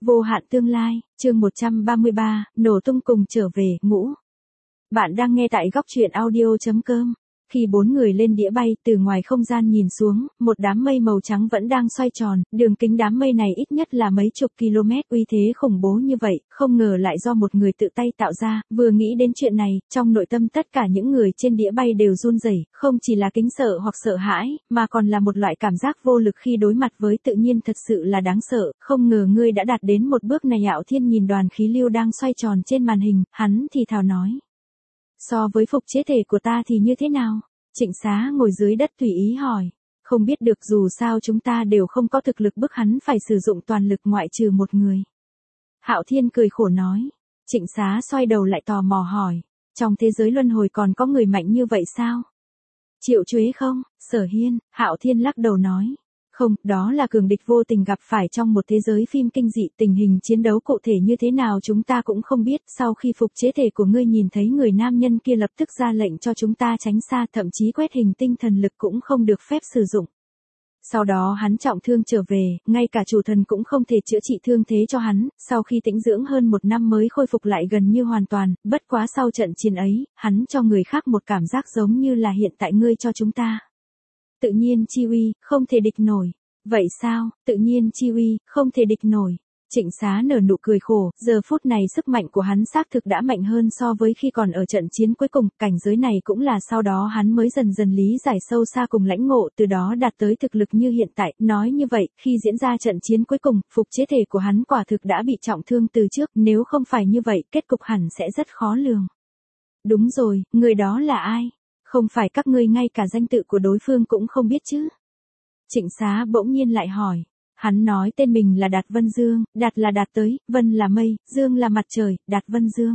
Vô hạn tương lai, chương 133, nổ tung cùng trở về, ngũ. Bạn đang nghe tại góc truyện audio.com. Khi 4 người lên đĩa bay, từ ngoài không gian nhìn xuống, một đám mây màu trắng vẫn đang xoay tròn, đường kính đám mây này ít nhất là mấy chục km, uy thế khủng bố như vậy, không ngờ lại do một người tự tay tạo ra. Vừa nghĩ đến chuyện này, trong nội tâm tất cả những người trên đĩa bay đều run rẩy, không chỉ là kính sợ hoặc sợ hãi, mà còn là một loại cảm giác vô lực khi đối mặt với tự nhiên, thật sự là đáng sợ. Không ngờ ngươi đã đạt đến một bước này. Hạo Thiên nhìn đoàn khí lưu đang xoay tròn trên màn hình, hắn thì thào nói. So với phục chế thể của ta thì như thế nào? Trịnh Xá ngồi dưới đất tùy ý hỏi. Không biết được, dù sao chúng ta đều không có thực lực bức hắn phải sử dụng toàn lực ngoại trừ một người. Hạo Thiên cười khổ nói. Trịnh Xá xoay đầu lại tò mò hỏi. Trong thế giới luân hồi còn có người mạnh như vậy sao? Triệu Chuế không? Sở Hiên. Hạo Thiên lắc đầu nói. Không, đó là cường địch vô tình gặp phải trong một thế giới phim kinh dị, tình hình chiến đấu cụ thể như thế nào chúng ta cũng không biết. Sau khi phục chế thể của ngươi nhìn thấy người nam nhân kia lập tức ra lệnh cho chúng ta tránh xa, thậm chí quét hình tinh thần lực cũng không được phép sử dụng. Sau đó hắn trọng thương trở về, ngay cả chủ thần cũng không thể chữa trị thương thế cho hắn, sau khi tĩnh dưỡng hơn 1 năm mới khôi phục lại gần như hoàn toàn, bất quá sau trận chiến ấy, hắn cho người khác một cảm giác giống như là hiện tại ngươi cho chúng ta. Tự nhiên chi uy, không thể địch nổi. Vậy sao, tự nhiên chi uy, không thể địch nổi. Trịnh Xá nở nụ cười khổ, giờ phút này sức mạnh của hắn xác thực đã mạnh hơn so với khi còn ở trận chiến cuối cùng, cảnh giới này cũng là sau đó hắn mới dần dần lý giải sâu xa cùng lãnh ngộ, từ đó đạt tới thực lực như hiện tại. Nói như vậy, khi diễn ra trận chiến cuối cùng, phục chế thể của hắn quả thực đã bị trọng thương từ trước, nếu không phải như vậy, kết cục hẳn sẽ rất khó lường. Đúng rồi, người đó là ai? Không phải các ngươi ngay cả danh tự của đối phương cũng không biết chứ? Trịnh Xá bỗng nhiên lại hỏi. Hắn nói tên mình là Đạt Vân Dương, Đạt là đạt tới, Vân là mây, Dương là mặt trời, Đạt Vân Dương.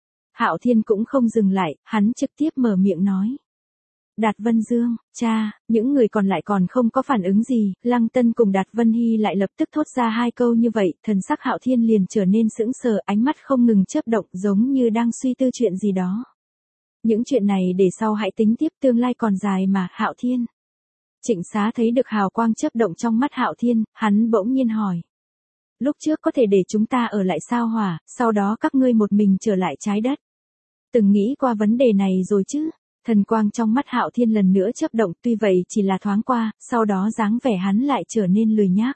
Hạo Thiên cũng không dừng lại, hắn trực tiếp mở miệng nói. Đạt Vân Dương, cha, những người còn lại còn không có phản ứng gì, Lăng Tân cùng Đạt Vân Hy lại lập tức thốt ra 2 câu như vậy, thần sắc Hạo Thiên liền trở nên sững sờ, ánh mắt không ngừng chớp động giống như đang suy tư chuyện gì đó. Những chuyện này để sau hãy tính tiếp, tương lai còn dài mà. Hạo Thiên. Trịnh Xá thấy được hào quang chớp động trong mắt Hạo Thiên, hắn bỗng nhiên hỏi. Lúc trước có thể để chúng ta ở lại sao Hỏa, sau đó các ngươi một mình trở lại trái đất. Từng nghĩ qua vấn đề này rồi chứ? Thần quang trong mắt Hạo Thiên lần nữa chớp động, tuy vậy chỉ là thoáng qua, sau đó dáng vẻ hắn lại trở nên lười nhác.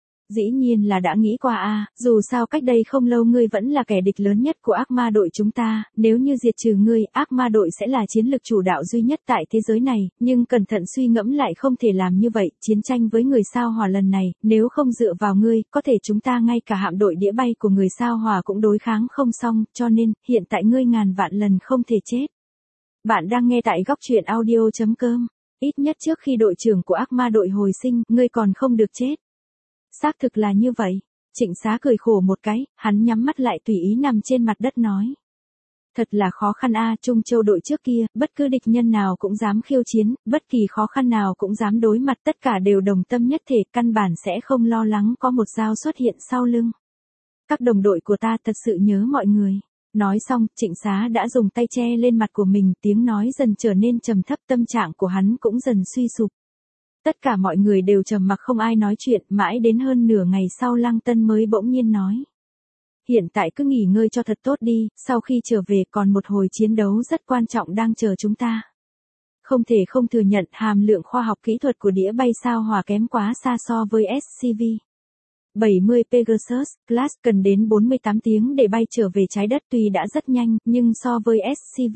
Dĩ nhiên là đã nghĩ qua a, dù sao cách đây không lâu ngươi vẫn là kẻ địch lớn nhất của ác ma đội chúng ta, nếu như diệt trừ ngươi, ác ma đội sẽ là chiến lực chủ đạo duy nhất tại thế giới này, nhưng cẩn thận suy ngẫm lại không thể làm như vậy, chiến tranh với người sao Hỏa lần này, nếu không dựa vào ngươi, có thể chúng ta ngay cả hạm đội đĩa bay của người sao Hỏa cũng đối kháng không xong, cho nên, hiện tại ngươi ngàn vạn lần không thể chết. Bạn đang nghe tại góc truyện audio.com, ít nhất trước khi đội trưởng của ác ma đội hồi sinh, ngươi còn không được chết. Xác thực là như vậy. Trịnh Xá cười khổ một cái, hắn nhắm mắt lại tùy ý nằm trên mặt đất nói. Thật là khó khăn a, Trung Châu đội trước kia, bất cứ địch nhân nào cũng dám khiêu chiến, bất kỳ khó khăn nào cũng dám đối mặt, tất cả đều đồng tâm nhất thể, căn bản sẽ không lo lắng có một dao xuất hiện sau lưng. Các đồng đội của ta thật sự nhớ mọi người. Nói xong, Trịnh Xá đã dùng tay che lên mặt của mình, tiếng nói dần trở nên trầm thấp, tâm trạng của hắn cũng dần suy sụp. Tất cả mọi người đều trầm mặc không ai nói chuyện, mãi đến hơn nửa ngày sau Lăng Tân mới bỗng nhiên nói. Hiện tại cứ nghỉ ngơi cho thật tốt đi, sau khi trở về còn một hồi chiến đấu rất quan trọng đang chờ chúng ta. Không thể không thừa nhận hàm lượng khoa học kỹ thuật của đĩa bay sao Hỏa kém quá xa so với SCV. 70 Pegasus Class cần đến 48 tiếng để bay trở về trái đất, tuy đã rất nhanh, nhưng so với SCV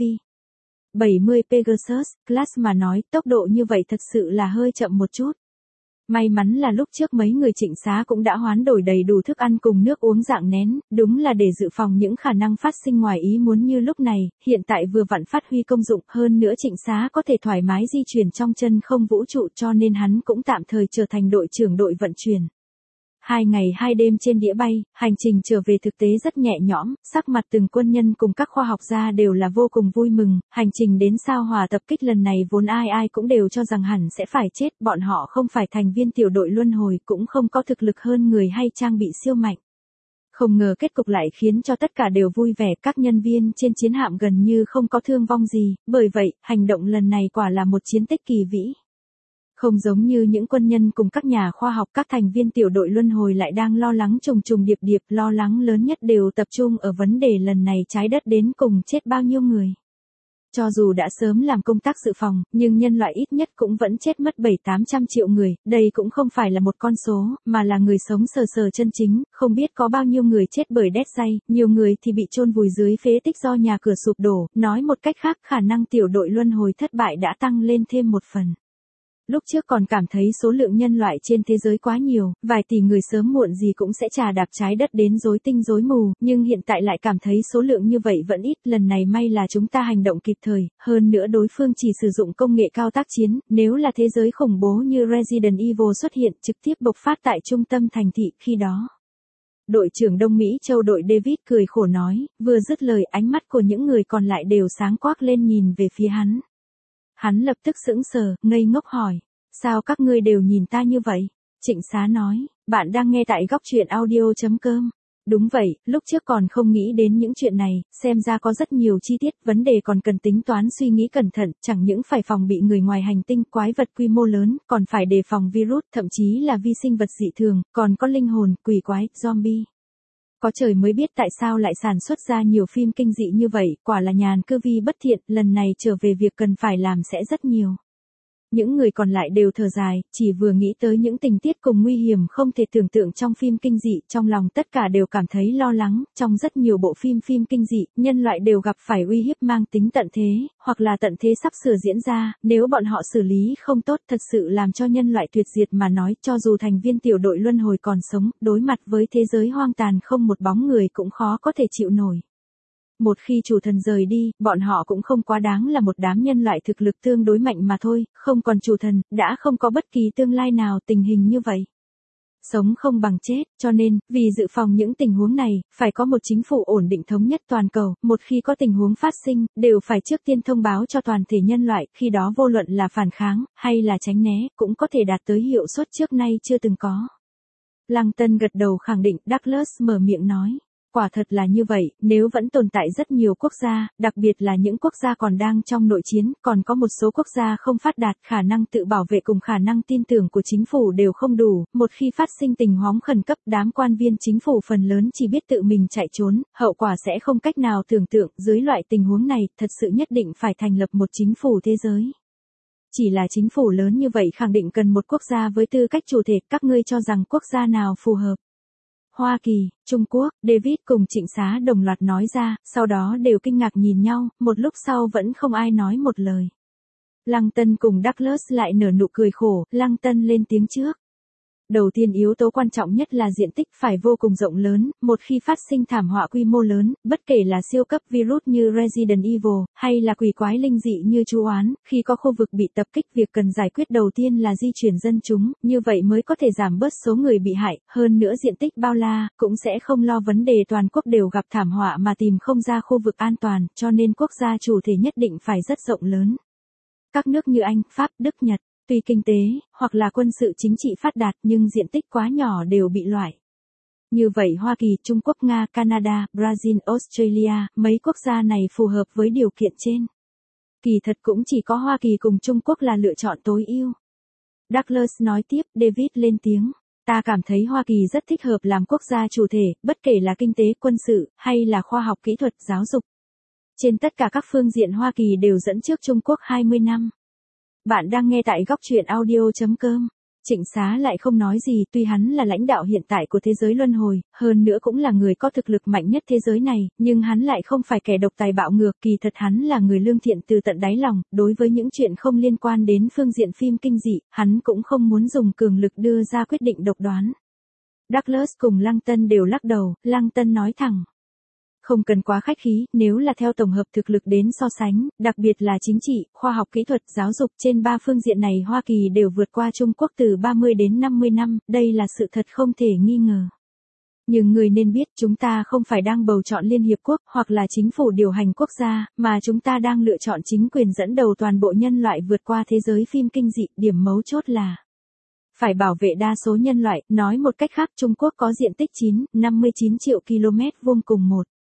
70 Pegasus Class mà nói, tốc độ như vậy thật sự là hơi chậm một chút. May mắn là lúc trước mấy người Trịnh Xá cũng đã hoán đổi đầy đủ thức ăn cùng nước uống dạng nén, đúng là để dự phòng những khả năng phát sinh ngoài ý muốn như lúc này, hiện tại vừa vặn phát huy công dụng, hơn nữa Trịnh Xá có thể thoải mái di chuyển trong chân không vũ trụ, cho nên hắn cũng tạm thời trở thành đội trưởng đội vận chuyển. 2 ngày 2 đêm trên đĩa bay, hành trình trở về thực tế rất nhẹ nhõm, sắc mặt từng quân nhân cùng các khoa học gia đều là vô cùng vui mừng, hành trình đến sao Hỏa tập kích lần này vốn ai ai cũng đều cho rằng hẳn sẽ phải chết, bọn họ không phải thành viên tiểu đội luân hồi, cũng không có thực lực hơn người hay trang bị siêu mạnh. Không ngờ kết cục lại khiến cho tất cả đều vui vẻ, các nhân viên trên chiến hạm gần như không có thương vong gì, bởi vậy, hành động lần này quả là một chiến tích kỳ vĩ. Không giống như những quân nhân cùng các nhà khoa học, các thành viên tiểu đội luân hồi lại đang lo lắng trùng trùng điệp điệp, lo lắng lớn nhất đều tập trung ở vấn đề lần này trái đất đến cùng chết bao nhiêu người. Cho dù đã sớm làm công tác dự phòng, nhưng nhân loại ít nhất cũng vẫn chết mất 700-800 triệu người, đây cũng không phải là một con số, mà là người sống sờ sờ chân chính, không biết có bao nhiêu người chết bởi death-ray, nhiều người thì bị chôn vùi dưới phế tích do nhà cửa sụp đổ, nói một cách khác khả năng tiểu đội luân hồi thất bại đã tăng lên thêm một phần. Lúc trước còn cảm thấy số lượng nhân loại trên thế giới quá nhiều, vài tỷ người sớm muộn gì cũng sẽ trà đạp trái đất đến rối tinh rối mù, nhưng hiện tại lại cảm thấy số lượng như vậy vẫn ít, lần này may là chúng ta hành động kịp thời, hơn nữa đối phương chỉ sử dụng công nghệ cao tác chiến, nếu là thế giới khủng bố như Resident Evil xuất hiện trực tiếp bộc phát tại trung tâm thành thị khi đó. Đội trưởng Đông Mỹ Châu đội David cười khổ nói, vừa dứt lời ánh mắt của những người còn lại đều sáng quắc lên nhìn về phía hắn. Hắn lập tức sững sờ, ngây ngốc hỏi, sao các ngươi đều nhìn ta như vậy? Trịnh Xá nói, bạn đang nghe tại góc truyện audio.com. Đúng vậy, lúc trước còn không nghĩ đến những chuyện này, xem ra có rất nhiều chi tiết, vấn đề còn cần tính toán suy nghĩ cẩn thận, chẳng những phải phòng bị người ngoài hành tinh, quái vật quy mô lớn, còn phải đề phòng virus, thậm chí là vi sinh vật dị thường, còn có linh hồn, quỷ quái, zombie. Có trời mới biết tại sao lại sản xuất ra nhiều phim kinh dị như vậy, quả là nhàn cư vi bất thiện, lần này trở về việc cần phải làm sẽ rất nhiều. Những người còn lại đều thở dài, chỉ vừa nghĩ tới những tình tiết cùng nguy hiểm không thể tưởng tượng trong phim kinh dị, trong lòng tất cả đều cảm thấy lo lắng, trong rất nhiều bộ phim kinh dị, nhân loại đều gặp phải uy hiếp mang tính tận thế, hoặc là tận thế sắp sửa diễn ra, nếu bọn họ xử lý không tốt thật sự làm cho nhân loại tuyệt diệt mà nói, cho dù thành viên tiểu đội luân hồi còn sống, đối mặt với thế giới hoang tàn không một bóng người cũng khó có thể chịu nổi. Một khi chủ thần rời đi, bọn họ cũng không quá đáng là một đám nhân loại thực lực tương đối mạnh mà thôi, không còn chủ thần, đã không có bất kỳ tương lai nào tình hình như vậy. Sống không bằng chết, cho nên, vì dự phòng những tình huống này, phải có một chính phủ ổn định thống nhất toàn cầu, một khi có tình huống phát sinh, đều phải trước tiên thông báo cho toàn thể nhân loại, khi đó vô luận là phản kháng, hay là tránh né, cũng có thể đạt tới hiệu suất trước nay chưa từng có. Lăng Tân gật đầu khẳng định, Douglas mở miệng nói. Quả thật là như vậy, nếu vẫn tồn tại rất nhiều quốc gia, đặc biệt là những quốc gia còn đang trong nội chiến, còn có một số quốc gia không phát đạt, khả năng tự bảo vệ cùng khả năng tin tưởng của chính phủ đều không đủ, một khi phát sinh tình huống khẩn cấp, đám quan viên chính phủ phần lớn chỉ biết tự mình chạy trốn, hậu quả sẽ không cách nào tưởng tượng, dưới loại tình huống này, thật sự nhất định phải thành lập một chính phủ thế giới. Chỉ là chính phủ lớn như vậy khẳng định cần một quốc gia với tư cách chủ thể, các ngươi cho rằng quốc gia nào phù hợp? Hoa Kỳ, Trung Quốc, David cùng Trịnh Xá đồng loạt nói ra, sau đó đều kinh ngạc nhìn nhau, một lúc sau vẫn không ai nói một lời. Lăng Tân cùng Douglas lại nở nụ cười khổ, Lăng Tân lên tiếng trước. Đầu tiên yếu tố quan trọng nhất là diện tích phải vô cùng rộng lớn, một khi phát sinh thảm họa quy mô lớn, bất kể là siêu cấp virus như Resident Evil, hay là quỷ quái linh dị như Chu Oán, khi có khu vực bị tập kích việc cần giải quyết đầu tiên là di chuyển dân chúng, như vậy mới có thể giảm bớt số người bị hại, hơn nữa diện tích bao la, cũng sẽ không lo vấn đề toàn quốc đều gặp thảm họa mà tìm không ra khu vực an toàn, cho nên quốc gia chủ thể nhất định phải rất rộng lớn. Các nước như Anh, Pháp, Đức, Nhật, tuy kinh tế, hoặc là quân sự chính trị phát đạt nhưng diện tích quá nhỏ đều bị loại. Như vậy Hoa Kỳ, Trung Quốc, Nga, Canada, Brazil, Australia, mấy quốc gia này phù hợp với điều kiện trên. Kỳ thật cũng chỉ có Hoa Kỳ cùng Trung Quốc là lựa chọn tối ưu. Douglas nói tiếp, David lên tiếng. Ta cảm thấy Hoa Kỳ rất thích hợp làm quốc gia chủ thể, bất kể là kinh tế, quân sự, hay là khoa học kỹ thuật, giáo dục. Trên tất cả các phương diện Hoa Kỳ đều dẫn trước Trung Quốc 20 năm. Bạn đang nghe tại góc truyện audio.com. Trịnh Xá lại không nói gì, tuy hắn là lãnh đạo hiện tại của thế giới luân hồi, hơn nữa cũng là người có thực lực mạnh nhất thế giới này, nhưng hắn lại không phải kẻ độc tài bạo ngược, kỳ thật hắn là người lương thiện từ tận đáy lòng, đối với những chuyện không liên quan đến phương diện phim kinh dị, hắn cũng không muốn dùng cường lực đưa ra quyết định độc đoán. Douglas cùng Lăng Tân đều lắc đầu, Lăng Tân nói thẳng. Không cần quá khách khí, nếu là theo tổng hợp thực lực đến so sánh, đặc biệt là chính trị, khoa học kỹ thuật, giáo dục, trên ba phương diện này Hoa Kỳ đều vượt qua Trung Quốc từ 30 đến 50 năm, đây là sự thật không thể nghi ngờ. Nhưng người nên biết chúng ta không phải đang bầu chọn Liên Hiệp Quốc hoặc là chính phủ điều hành quốc gia, mà chúng ta đang lựa chọn chính quyền dẫn đầu toàn bộ nhân loại vượt qua thế giới phim kinh dị, điểm mấu chốt là phải bảo vệ đa số nhân loại, nói một cách khác Trung Quốc có diện tích 59 triệu km vuông cùng một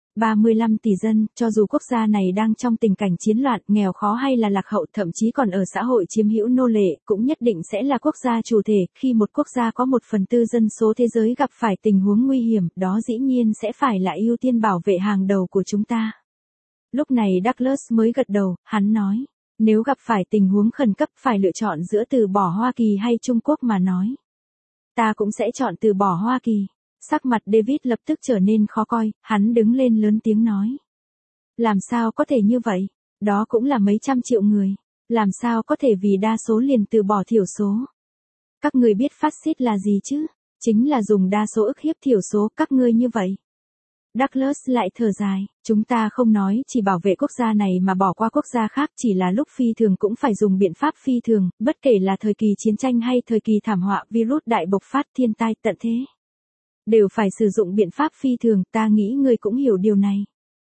35 tỷ dân, cho dù quốc gia này đang trong tình cảnh chiến loạn, nghèo khó hay là lạc hậu, thậm chí còn ở xã hội chiếm hữu nô lệ, cũng nhất định sẽ là quốc gia chủ thể. Khi một quốc gia có 1/4 dân số thế giới gặp phải tình huống nguy hiểm, đó dĩ nhiên sẽ phải là ưu tiên bảo vệ hàng đầu của chúng ta. Lúc này Douglas mới gật đầu, hắn nói, nếu gặp phải tình huống khẩn cấp phải lựa chọn giữa từ bỏ Hoa Kỳ hay Trung Quốc mà nói. Ta cũng sẽ chọn từ bỏ Hoa Kỳ. Sắc mặt David lập tức trở nên khó coi, hắn đứng lên lớn tiếng nói. Làm sao có thể như vậy? Đó cũng là mấy trăm triệu người. Làm sao có thể vì đa số liền từ bỏ thiểu số? Các người biết phát xít là gì chứ? Chính là dùng đa số ức hiếp thiểu số các ngươi như vậy. Douglas lại thở dài, chúng ta không nói chỉ bảo vệ quốc gia này mà bỏ qua quốc gia khác, chỉ là lúc phi thường cũng phải dùng biện pháp phi thường, bất kể là thời kỳ chiến tranh hay thời kỳ thảm họa, virus đại bộc phát, thiên tai tận thế. Đều phải sử dụng biện pháp phi thường, ta nghĩ ngươi cũng hiểu điều này.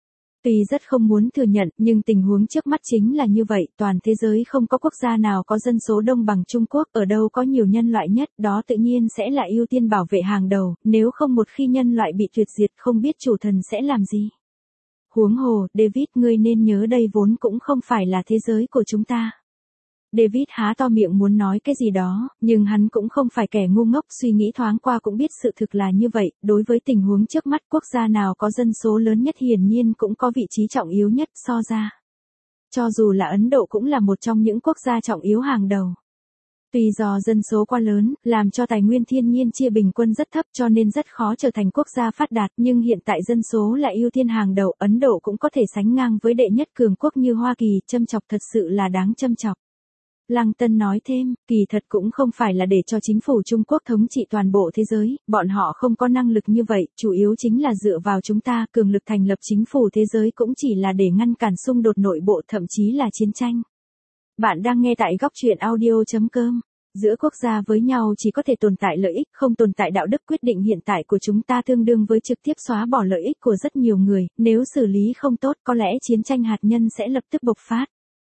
Tuy rất không muốn thừa nhận, nhưng tình huống trước mắt chính là như vậy, toàn thế giới không có quốc gia nào có dân số đông bằng Trung Quốc, ở đâu có nhiều nhân loại nhất, đó tự nhiên sẽ là ưu tiên bảo vệ hàng đầu, nếu không một khi nhân loại bị tuyệt diệt không biết chủ thần sẽ làm gì. Huống hồ, David, ngươi nên nhớ đây vốn cũng không phải là thế giới của chúng ta. David há to miệng muốn nói cái gì đó, nhưng hắn cũng không phải kẻ ngu ngốc, suy nghĩ thoáng qua cũng biết sự thực là như vậy, đối với tình huống trước mắt quốc gia nào có dân số lớn nhất hiển nhiên cũng có vị trí trọng yếu nhất so ra. Cho dù là Ấn Độ cũng là một trong những quốc gia trọng yếu hàng đầu. Tuy do dân số quá lớn, làm cho tài nguyên thiên nhiên chia bình quân rất thấp cho nên rất khó trở thành quốc gia phát đạt, nhưng hiện tại dân số lại ưu tiên hàng đầu, Ấn Độ cũng có thể sánh ngang với đệ nhất cường quốc như Hoa Kỳ, châm chọc thật sự là đáng châm chọc. Lăng Tân nói thêm, kỳ thật cũng không phải là để cho chính phủ Trung Quốc thống trị toàn bộ thế giới, bọn họ không có năng lực như vậy, chủ yếu chính là dựa vào chúng ta, cường lực thành lập chính phủ thế giới cũng chỉ là để ngăn cản xung đột nội bộ thậm chí là chiến tranh. Bạn đang nghe tại góc truyện audio.com. Giữa quốc gia với nhau chỉ có thể tồn tại lợi ích, không tồn tại đạo đức. Quyết định hiện tại của chúng ta tương đương với trực tiếp xóa bỏ lợi ích của rất nhiều người, nếu xử lý không tốt có lẽ chiến tranh hạt nhân sẽ lập tức bộc phát.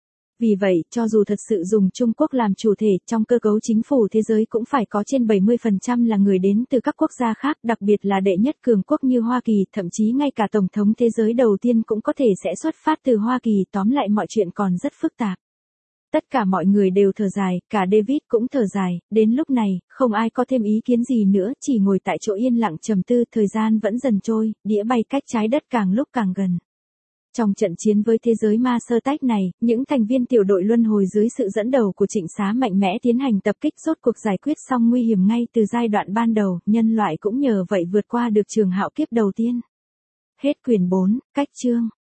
Vì vậy, cho dù thật sự dùng Trung Quốc làm chủ thể, trong cơ cấu chính phủ thế giới cũng phải có trên 70% là người đến từ các quốc gia khác, đặc biệt là đệ nhất cường quốc như Hoa Kỳ, thậm chí ngay cả Tổng thống thế giới đầu tiên cũng có thể sẽ xuất phát từ Hoa Kỳ, tóm lại mọi chuyện còn rất phức tạp. Tất cả mọi người đều thở dài, cả David cũng thở dài, đến lúc này, không ai có thêm ý kiến gì nữa, chỉ ngồi tại chỗ yên lặng trầm tư, thời gian vẫn dần trôi, đĩa bay cách trái đất càng lúc càng gần. Trong trận chiến với thế giới ma sơ tách này, những thành viên tiểu đội luân hồi dưới sự dẫn đầu của Trịnh Xá mạnh mẽ tiến hành tập kích, rốt cuộc giải quyết xong nguy hiểm ngay từ giai đoạn ban đầu, nhân loại cũng nhờ vậy vượt qua được trường hạo kiếp đầu tiên. Hết quyển 4, cách chương.